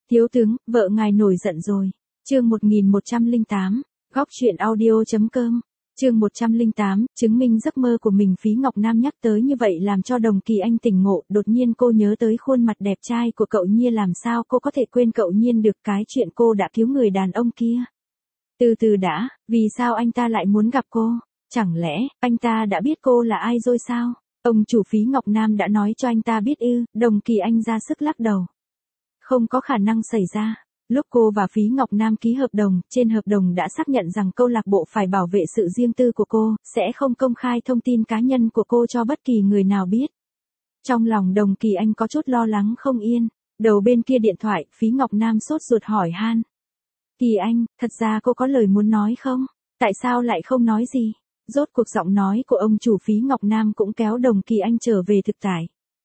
Thiếu tướng, vợ ngài nổi giận rồi. Chương 1108, góc truyện audio.com. Chương 108, chứng minh giấc mơ của mình. Phí Ngọc Nam nhắc tới như vậy làm cho Đồng Kỳ Anh tỉnh ngộ, đột nhiên cô nhớ tới khuôn mặt đẹp trai của cậu Nhiên, làm sao cô có thể quên cậu Nhiên được, cái chuyện cô đã cứu người đàn ông kia. Từ từ đã, vì sao anh ta lại muốn gặp cô? Chẳng lẽ, anh ta đã biết cô là ai rồi sao? Ông chủ Phí Ngọc Nam đã nói cho anh ta biết ư? Đồng Kỳ Anh ra sức lắc đầu. Không có khả năng xảy ra. Lúc cô và Phí Ngọc Nam ký hợp đồng, trên hợp đồng đã xác nhận rằng câu lạc bộ phải bảo vệ sự riêng tư của cô, sẽ không công khai thông tin cá nhân của cô cho bất kỳ người nào biết. Trong lòng Đồng Kỳ Anh có chút lo lắng không yên. Đầu bên kia điện thoại, Phí Ngọc Nam sốt ruột hỏi han. Kỳ Anh, thật ra cô có lời muốn nói không? Tại sao lại không nói gì? Rốt cuộc giọng nói của ông chủ Phí Ngọc Nam cũng kéo Đồng Kỳ Anh trở về thực tại.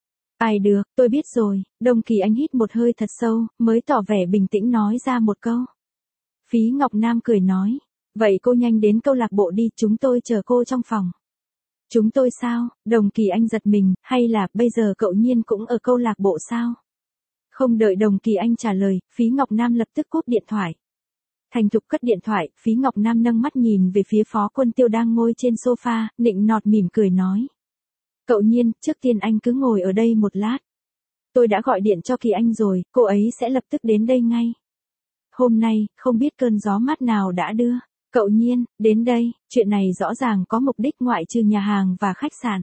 Ai được, tôi biết rồi. Đồng Kỳ Anh hít một hơi thật sâu, mới tỏ vẻ bình tĩnh nói ra một câu. Phí Ngọc Nam cười nói. Vậy cô nhanh đến câu lạc bộ đi, chúng tôi chờ cô trong phòng. Chúng tôi sao? Đồng Kỳ Anh giật mình, hay là bây giờ cậu Nhiên cũng ở câu lạc bộ sao? Không đợi Đồng Kỳ Anh trả lời, Phí Ngọc Nam lập tức cúp điện thoại. Thành thục cất điện thoại, Phí Ngọc Nam nâng mắt nhìn về phía Phó Quân Tiêu đang ngồi trên sofa, nịnh nọt mỉm cười nói. Cậu Nhiên, trước tiên anh cứ ngồi ở đây một lát. Tôi đã gọi điện cho Kỳ Anh rồi, cô ấy sẽ lập tức đến đây ngay. Hôm nay, không biết cơn gió mát nào đã đưa. Cậu Nhiên, đến đây, chuyện này rõ ràng có mục đích ngoại trừ nhà hàng và khách sạn.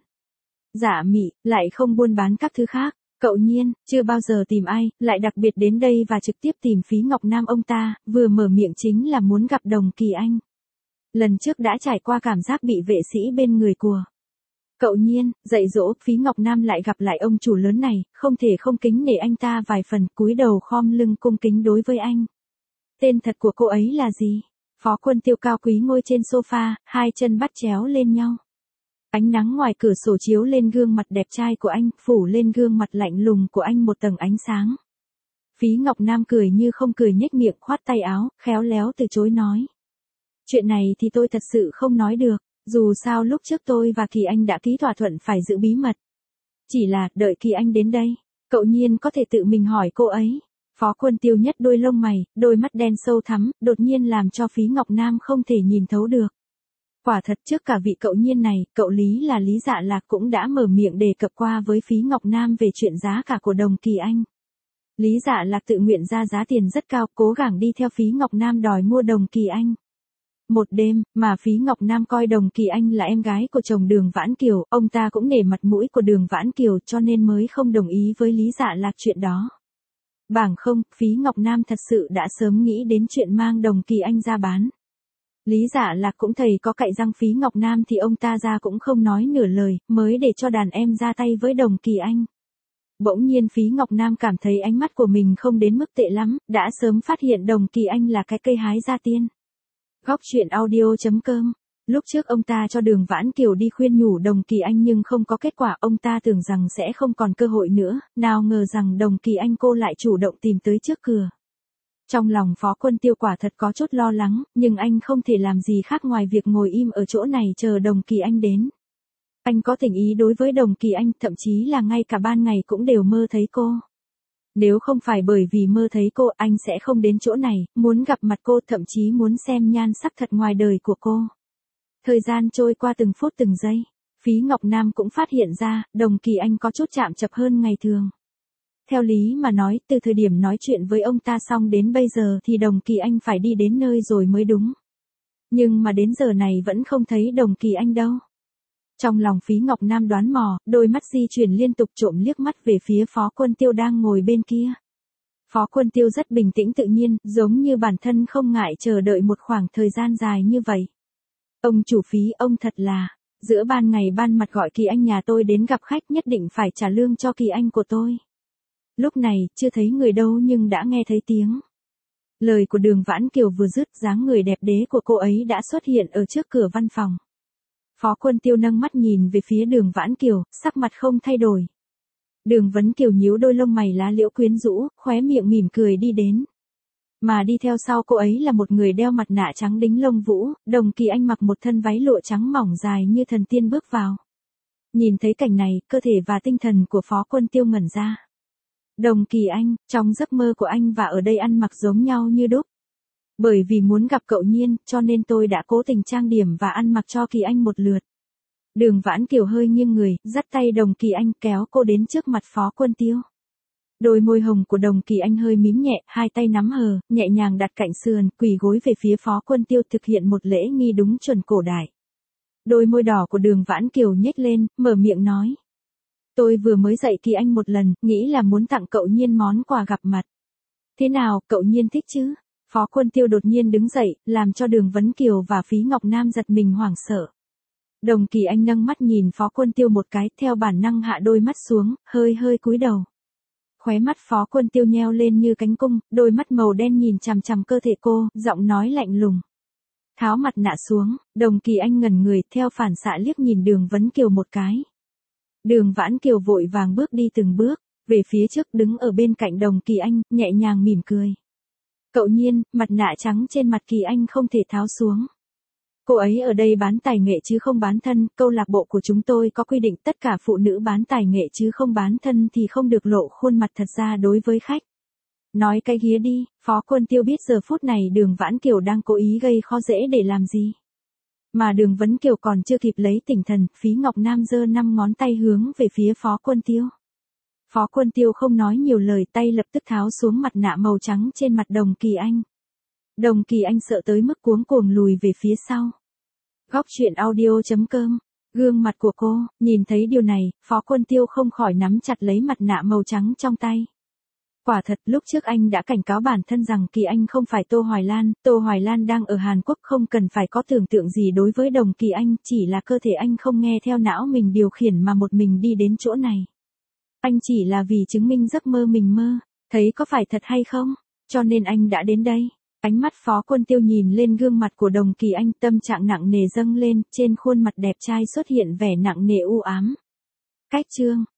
Dạ Mị, lại không buôn bán các thứ khác. Cậu Nhiên, chưa bao giờ tìm ai, lại đặc biệt đến đây và trực tiếp tìm Phí Ngọc Nam ông ta, vừa mở miệng chính là muốn gặp Đồng Kỳ Anh. Lần trước đã trải qua cảm giác bị vệ sĩ bên người của. Cậu Nhiên, dạy dỗ, Phí Ngọc Nam lại gặp lại ông chủ lớn này, không thể không kính nể anh ta vài phần, cúi đầu khom lưng cung kính đối với anh. Tên thật của cô ấy là gì? Phó Quân Tiêu cao quý ngồi trên sofa, hai chân bắt chéo lên nhau. Ánh nắng ngoài cửa sổ chiếu lên gương mặt đẹp trai của anh, phủ lên gương mặt lạnh lùng của anh một tầng ánh sáng. Phí Ngọc Nam cười như không cười, nhếch miệng, khoát tay áo, khéo léo từ chối nói. Chuyện này thì tôi thật sự không nói được, dù sao lúc trước tôi và Kỳ Anh đã ký thỏa thuận phải giữ bí mật. Chỉ là, đợi Kỳ Anh đến đây, cậu Nhiên có thể tự mình hỏi cô ấy. Phó Quân Tiêu nhất đôi lông mày, đôi mắt đen sâu thắm, đột nhiên làm cho Phí Ngọc Nam không thể nhìn thấu được. Quả thật trước cả vị cậu Nhiên này, cậu Lý là Lý Dạ Lạc cũng đã mở miệng đề cập qua với Phí Ngọc Nam về chuyện giá cả của Đồng Kỳ Anh. Lý Dạ Lạc tự nguyện ra giá tiền rất cao, cố gắng đi theo Phí Ngọc Nam đòi mua Đồng Kỳ Anh. Một đêm, mà Phí Ngọc Nam coi Đồng Kỳ Anh là em gái của chồng Đường Vãn Kiều, ông ta cũng nể mặt mũi của Đường Vãn Kiều cho nên mới không đồng ý với Lý Dạ Lạc chuyện đó. Bằng không, Phí Ngọc Nam thật sự đã sớm nghĩ đến chuyện mang Đồng Kỳ Anh ra bán. Lý Dạ Lạc cũng thầy có cạy răng Phí Ngọc Nam thì ông ta ra cũng không nói nửa lời, mới để cho đàn em ra tay với Đồng Kỳ Anh. Bỗng nhiên Phí Ngọc Nam cảm thấy ánh mắt của mình không đến mức tệ lắm, đã sớm phát hiện Đồng Kỳ Anh là cái cây hái gia tiên. Góc truyện audio.com. Lúc trước ông ta cho Đường Vãn Kiều đi khuyên nhủ Đồng Kỳ Anh nhưng không có kết quả, ông ta tưởng rằng sẽ không còn cơ hội nữa, nào ngờ rằng Đồng Kỳ Anh cô lại chủ động tìm tới trước cửa. Trong lòng Phó Quân Tiêu quả thật có chút lo lắng, nhưng anh không thể làm gì khác ngoài việc ngồi im ở chỗ này chờ Đồng Kỳ Anh đến. Anh có tình ý đối với Đồng Kỳ Anh, thậm chí là ngay cả ban ngày cũng đều mơ thấy cô. Nếu không phải bởi vì mơ thấy cô, anh sẽ không đến chỗ này, muốn gặp mặt cô, thậm chí muốn xem nhan sắc thật ngoài đời của cô. Thời gian trôi qua từng phút từng giây, Phí Ngọc Nam cũng phát hiện ra, Đồng Kỳ Anh có chút chạm chập hơn ngày thường. Theo lý mà nói, từ thời điểm nói chuyện với ông ta xong đến bây giờ thì Đồng Kỳ Anh phải đi đến nơi rồi mới đúng. Nhưng mà đến giờ này vẫn không thấy Đồng Kỳ Anh đâu. Trong lòng Phí Ngọc Nam đoán mò, đôi mắt di chuyển liên tục trộm liếc mắt về phía Phó Quân Tiêu đang ngồi bên kia. Phó Quân Tiêu rất bình tĩnh tự nhiên, giống như bản thân không ngại chờ đợi một khoảng thời gian dài như vậy. Ông chủ Phí, ông thật là, giữa ban ngày ban mặt gọi Kỳ Anh nhà tôi đến gặp khách, nhất định phải trả lương cho Kỳ Anh của tôi. Lúc này, chưa thấy người đâu nhưng đã nghe thấy tiếng. Lời của Đường Vãn Kiều vừa dứt, dáng người đẹp đẽ của cô ấy đã xuất hiện ở trước cửa văn phòng. Phó Quân Tiêu nâng mắt nhìn về phía Đường Vãn Kiều, sắc mặt không thay đổi. Đường Vấn Kiều nhíu đôi lông mày lá liễu quyến rũ, khóe miệng mỉm cười đi đến. Mà đi theo sau cô ấy là một người đeo mặt nạ trắng đính lông vũ, Đồng Kỳ Anh mặc một thân váy lụa trắng mỏng dài như thần tiên bước vào. Nhìn thấy cảnh này, cơ thể và tinh thần của Phó Quân Tiêu ngẩn ra. Đồng Kỳ Anh, trong giấc mơ của anh và ở đây ăn mặc giống nhau như đúc. Bởi vì muốn gặp cậu Nhiên, cho nên tôi đã cố tình trang điểm và ăn mặc cho Kỳ Anh một lượt. Đường Vãn Kiều hơi nghiêng người, dắt tay Đồng Kỳ Anh kéo cô đến trước mặt Phó Quân Tiêu. Đôi môi hồng của Đồng Kỳ Anh hơi mím nhẹ, hai tay nắm hờ, nhẹ nhàng đặt cạnh sườn, quỳ gối về phía Phó Quân Tiêu thực hiện một lễ nghi đúng chuẩn cổ đại. Đôi môi đỏ của Đường Vãn Kiều nhếch lên, mở miệng nói. Tôi vừa mới dạy Kỳ Anh một lần, nghĩ là muốn tặng cậu Nhiên món quà gặp mặt. Thế nào, cậu Nhiên thích chứ? Phó Quân Tiêu đột nhiên đứng dậy, làm cho Đường Vấn Kiều và Phí Ngọc Nam giật mình hoảng sợ. Đồng Kỳ Anh nâng mắt nhìn Phó Quân Tiêu một cái, theo bản năng hạ đôi mắt xuống, hơi hơi cúi đầu. Khóe mắt Phó Quân Tiêu nheo lên như cánh cung, đôi mắt màu đen nhìn chằm chằm cơ thể cô, giọng nói lạnh lùng. Tháo mặt nạ xuống, Đồng Kỳ Anh ngẩn người, theo phản xạ liếc nhìn Đường Vấn Kiều một cái. Đường Vãn Kiều vội vàng bước đi từng bước, về phía trước đứng ở bên cạnh Đồng Kỳ Anh, nhẹ nhàng mỉm cười. Cậu Nhiên, mặt nạ trắng trên mặt Kỳ Anh không thể tháo xuống. Cô ấy ở đây bán tài nghệ chứ không bán thân, câu lạc bộ của chúng tôi có quy định tất cả phụ nữ bán tài nghệ chứ không bán thân thì không được lộ khuôn mặt thật ra đối với khách. Nói cái ghía đi, Phó Quân Tiêu biết giờ phút này Đường Vãn Kiều đang cố ý gây khó dễ để làm gì. Mà Đường Vấn Kiều còn chưa kịp lấy tỉnh thần, Phí Ngọc Nam giơ 5 ngón tay hướng về phía Phó Quân Tiêu. Phó Quân Tiêu không nói nhiều lời, tay lập tức tháo xuống mặt nạ màu trắng trên mặt Đồng Kỳ Anh. Đồng Kỳ Anh sợ tới mức cuống cuồng lùi về phía sau. Góc truyện audio.com. Gương mặt của cô, nhìn thấy điều này, Phó Quân Tiêu không khỏi nắm chặt lấy mặt nạ màu trắng trong tay. Quả thật, lúc trước anh đã cảnh cáo bản thân rằng Kỳ Anh không phải Tô Hoài Lan đang ở Hàn Quốc, không cần phải có tưởng tượng gì đối với Đồng Kỳ Anh, chỉ là cơ thể anh không nghe theo não mình điều khiển mà một mình đi đến chỗ này. Anh chỉ là vì chứng minh giấc mơ mình mơ, thấy có phải thật hay không, cho nên anh đã đến đây. Ánh mắt Phó Quân Tiêu nhìn lên gương mặt của Đồng Kỳ Anh, tâm trạng nặng nề dâng lên, trên khuôn mặt đẹp trai xuất hiện vẻ nặng nề u ám. Cách chương